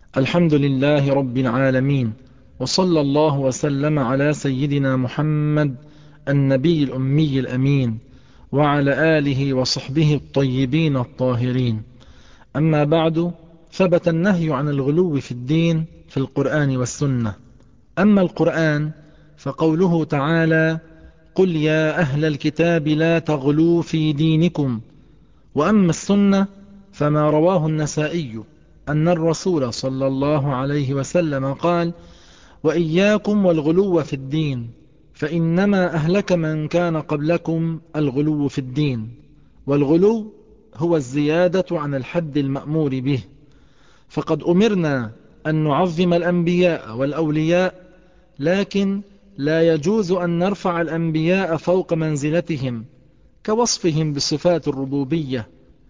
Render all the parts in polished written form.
الحمد لله رب العالمين، وصلى الله وسلم على سيدنا محمد النبي الأمي الأمين، وعلى آله وصحبه الطيبين الطاهرين. أما بعد، ثبت النهي عن الغلو في الدين في القرآن والسنة. أما القرآن فقوله تعالى: قل يا أهل الكتاب لا تغلوا في دينكم. وأما السنة فما رواه النسائي أن الرسول صلى الله عليه وسلم قال: وإياكم والغلو في الدين، فإنما أهلك من كان قبلكم الغلو في الدين. والغلو هو الزيادة عن الحد المأمور به، فقد أمرنا أن نعظم الأنبياء والأولياء، لكن لا يجوز أن نرفع الأنبياء فوق منزلتهم كوصفهم بصفات الربوبية.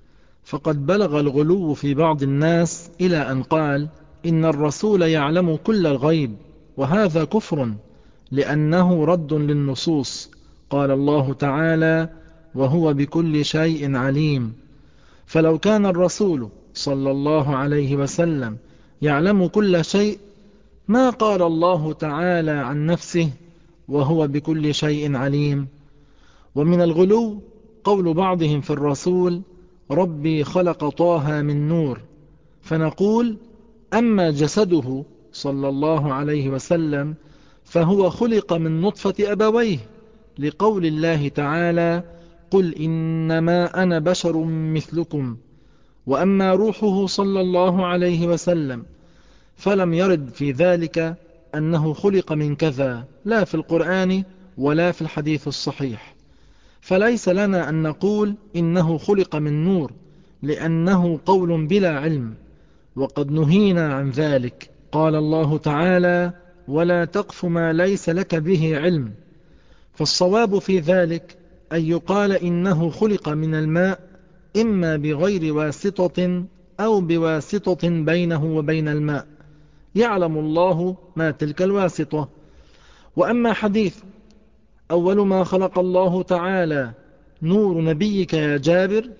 فقد بلغ الغلو في بعض الناس إلى أن قال إن الرسول يعلم كل الغيب، وهذا كفر لأنه رد للنصوص. قال الله تعالى: وهو بكل شيء عليم. فلو كان الرسول صلى الله عليه وسلم يعلم كل شيء ما قال الله تعالى عن نفسه: وهو بكل شيء عليم. ومن الغلو قول بعضهم في الرسول: ربي خلق طه من نور، فنقول: أما جسده صلى الله عليه وسلم فهو خلق من نطفة أبويه، لقول الله تعالى: قل إنما أنا بشر مثلكم. وأما روحه صلى الله عليه وسلم فلم يرد في ذلك أنه خلق من كذا، لا في القرآن ولا في الحديث الصحيح. فليس لنا أن نقول إنه خلق من نور، لأنه قول بلا علم، وقد نهينا عن ذلك. قال الله تعالى: ولا تقف ما ليس لك به علم. فالصواب في ذلك أن يقال إنه خلق من الماء، إما بغير واسطة أو بواسطة بينه وبين الماء، يعلم الله ما تلك الواسطة. وأما حديث أول ما خلق الله تعالى نور نبيك يا جابر،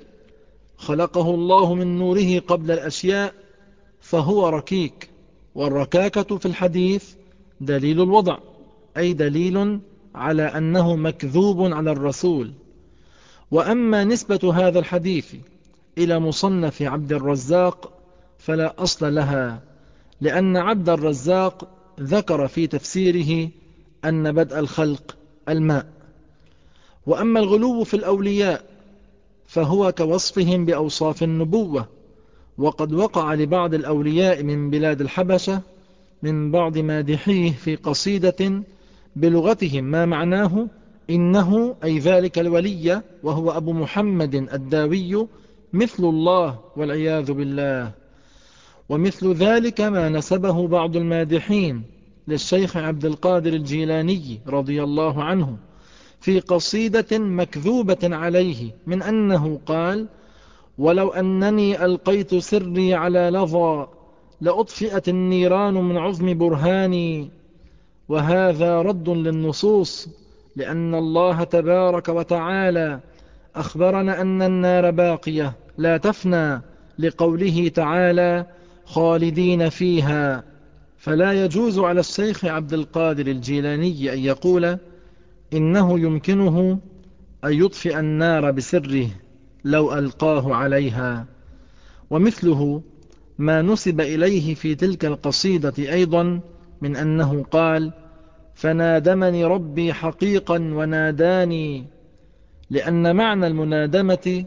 خلقه الله من نوره قبل الأشياء، فهو ركيك. والركاكة في الحديث دليل الوضع، أي دليل على أنه مكذوب على الرسول. وأما نسبة هذا الحديث إلى مصنف عبد الرزاق فلا أصل لها، لأن عبد الرزاق ذكر في تفسيره أن بدء الخلق الماء. وأما الغلو في الأولياء فهو كوصفهم بأوصاف النبوة، وقد وقع لبعض الأولياء من بلاد الحبشة من بعض مادحيه في قصيدة بلغتهم ما معناه: إنه أي ذلك الولي وهو أبو محمد الداوي مثل الله والعياذ بالله. ومثل ذلك ما نسبه بعض المادحين للشيخ عبد القادر الجيلاني رضي الله عنه في قصيدة مكذوبة عليه، من أنه قال: ولو أنني ألقيت سري على لظى لأطفئت النيران من عظم برهاني. وهذا رد للنصوص، لأن الله تبارك وتعالى أخبرنا أن النار باقية لا تفنى، لقوله تعالى: خالدين فيها. فلا يجوز على الشيخ عبد القادر الجيلاني أن يقول إنه يمكنه أن يطفئ النار بسره لو ألقاه عليها. ومثله ما نسب إليه في تلك القصيدة أيضا من أنه قال: فنادمني ربي حقيقا وناداني، لأن معنى المنادمة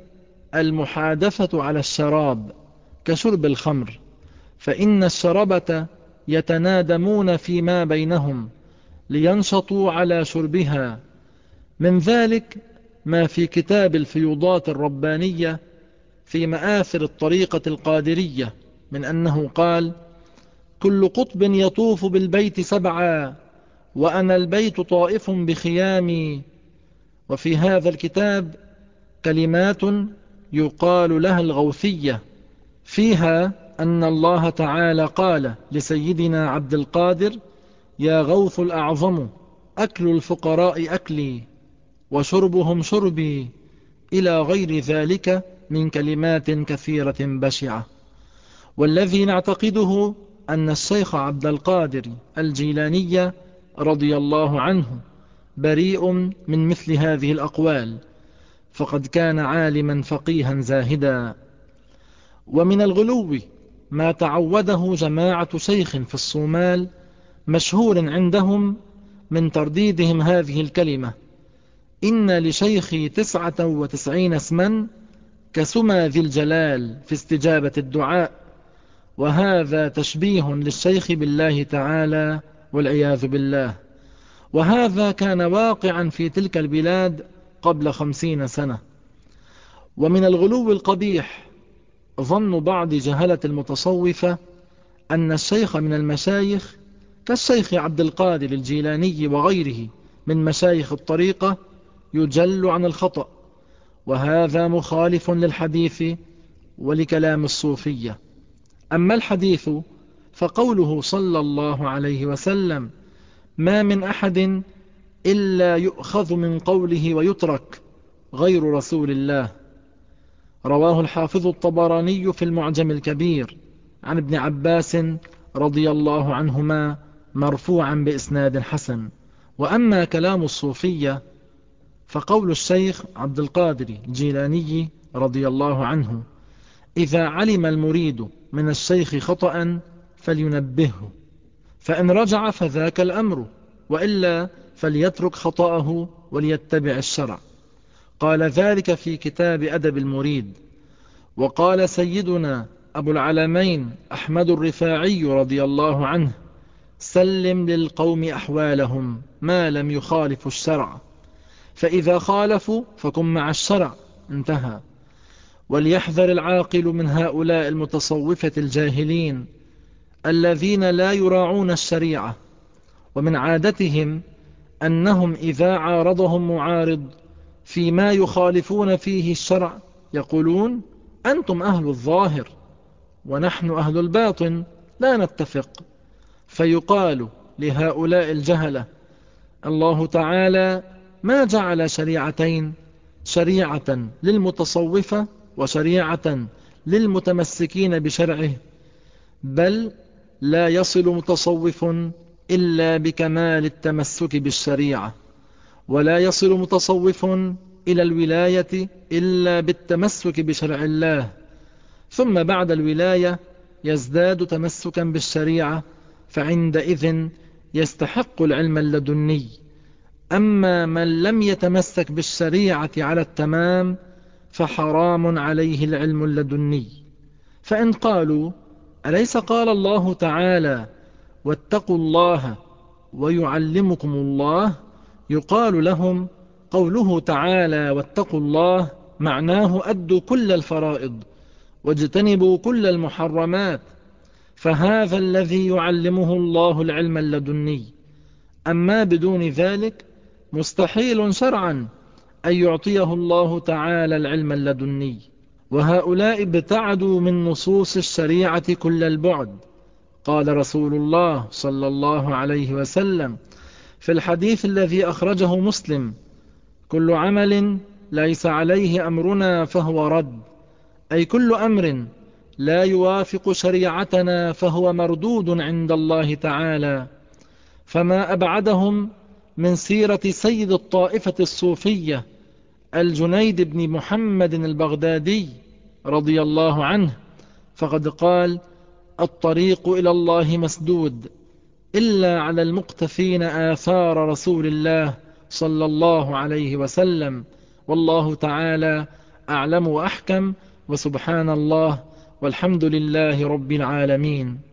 المحادثة على الشراب كشرب الخمر، فإن الشربة يتنادمون فيما بينهم لينشطوا على شربها. من ذلك ما في كتاب الفيوضات الربانية في مآثر الطريقة القادرية من أنه قال: كل قطب يطوف بالبيت سبعا، وأنا البيت طائف بخيامي. وفي هذا الكتاب كلمات يقال لها الغوثية، فيها أن الله تعالى قال لسيدنا عبد القادر: يا غوث الأعظم أكل الفقراء أكلي وشربهم شربي، إلى غير ذلك من كلمات كثيرة بشعة. والذي نعتقده أن الشيخ عبد القادر الجيلاني رضي الله عنه بريء من مثل هذه الأقوال، فقد كان عالما فقيها زاهدا. ومن الغلو ما تعوده جماعة شيخ في الصومال مشهور عندهم من ترديدهم هذه الكلمة: إن لشيخي 99 اسما كسما ذي الجلال في استجابة الدعاء. وهذا تشبيه للشيخ بالله تعالى والعياذ بالله، وهذا كان واقعا في تلك البلاد قبل 50 سنة. ومن الغلو القبيح ظن بعض جهلة المتصوفة أن الشيخ من المشايخ كالشيخ عبد القادر الجيلاني وغيره من مشايخ الطريقة يجل عن الخطأ، وهذا مخالف للحديث ولكلام الصوفية. أما الحديث فقوله صلى الله عليه وسلم: ما من أحد إلا يؤخذ من قوله ويترك غير رسول الله. رواه الحافظ الطبراني في المعجم الكبير عن ابن عباس رضي الله عنهما مرفوعا بإسناد حسن. وأما كلام الصوفية فقول الشيخ عبد القادر الجيلاني رضي الله عنه: إذا علم المريد من الشيخ خطأ فلينبهه، فإن رجع فذاك الأمر، وإلا فليترك خطأه وليتبع الشرع. قال ذلك في كتاب أدب المريد. وقال سيدنا أبو العلمين أحمد الرفاعي رضي الله عنه: سلم للقوم أحوالهم ما لم يخالفوا الشرع، فإذا خالفوا فكن مع الشرع. انتهى. وليحذر العاقل من هؤلاء المتصوفة الجاهلين الذين لا يراعون الشريعة، ومن عادتهم أنهم إذا عارضهم معارض فيما يخالفون فيه الشرع يقولون: أنتم أهل الظاهر ونحن أهل الباطن لا نتفق. فيقال لهؤلاء الجهلة: الله تعالى ما جعل شريعتين، شريعة للمتصوفة وشريعة للمتمسكين بشرعه، بل لا يصل متصوف إلا بكمال التمسك بالشريعة، ولا يصل متصوف إلى الولاية إلا بالتمسك بشرع الله، ثم بعد الولاية يزداد تمسكا بالشريعة، فعندئذ يستحق العلم اللدني. أما من لم يتمسك بالشريعة على التمام فحرام عليه العلم اللدني. فإن قالوا: أليس قال الله تعالى: واتقوا الله ويعلمكم الله؟ يقال لهم: قوله تعالى واتقوا الله معناه أدوا كل الفرائض واجتنبوا كل المحرمات، فهذا الذي يعلمه الله العلم اللدني. أما بدون ذلك مستحيل شرعا أن يعطيه الله تعالى العلم اللدني. وهؤلاء ابتعدوا من نصوص الشريعة كل البعد. قال رسول الله صلى الله عليه وسلم في الحديث الذي أخرجه مسلم: كل عمل ليس عليه أمرنا فهو رد، أي كل أمر لا يوافق شريعتنا فهو مردود عند الله تعالى. فما أبعدهم من سيرة سيد الطائفة الصوفية الجنيد بن محمد البغدادي رضي الله عنه، فقد قال: الطريق إلى الله مسدود إلا على المقتفين آثار رسول الله صلى الله عليه وسلم. والله تعالى أعلم وأحكم، وسبحان الله والحمد لله رب العالمين.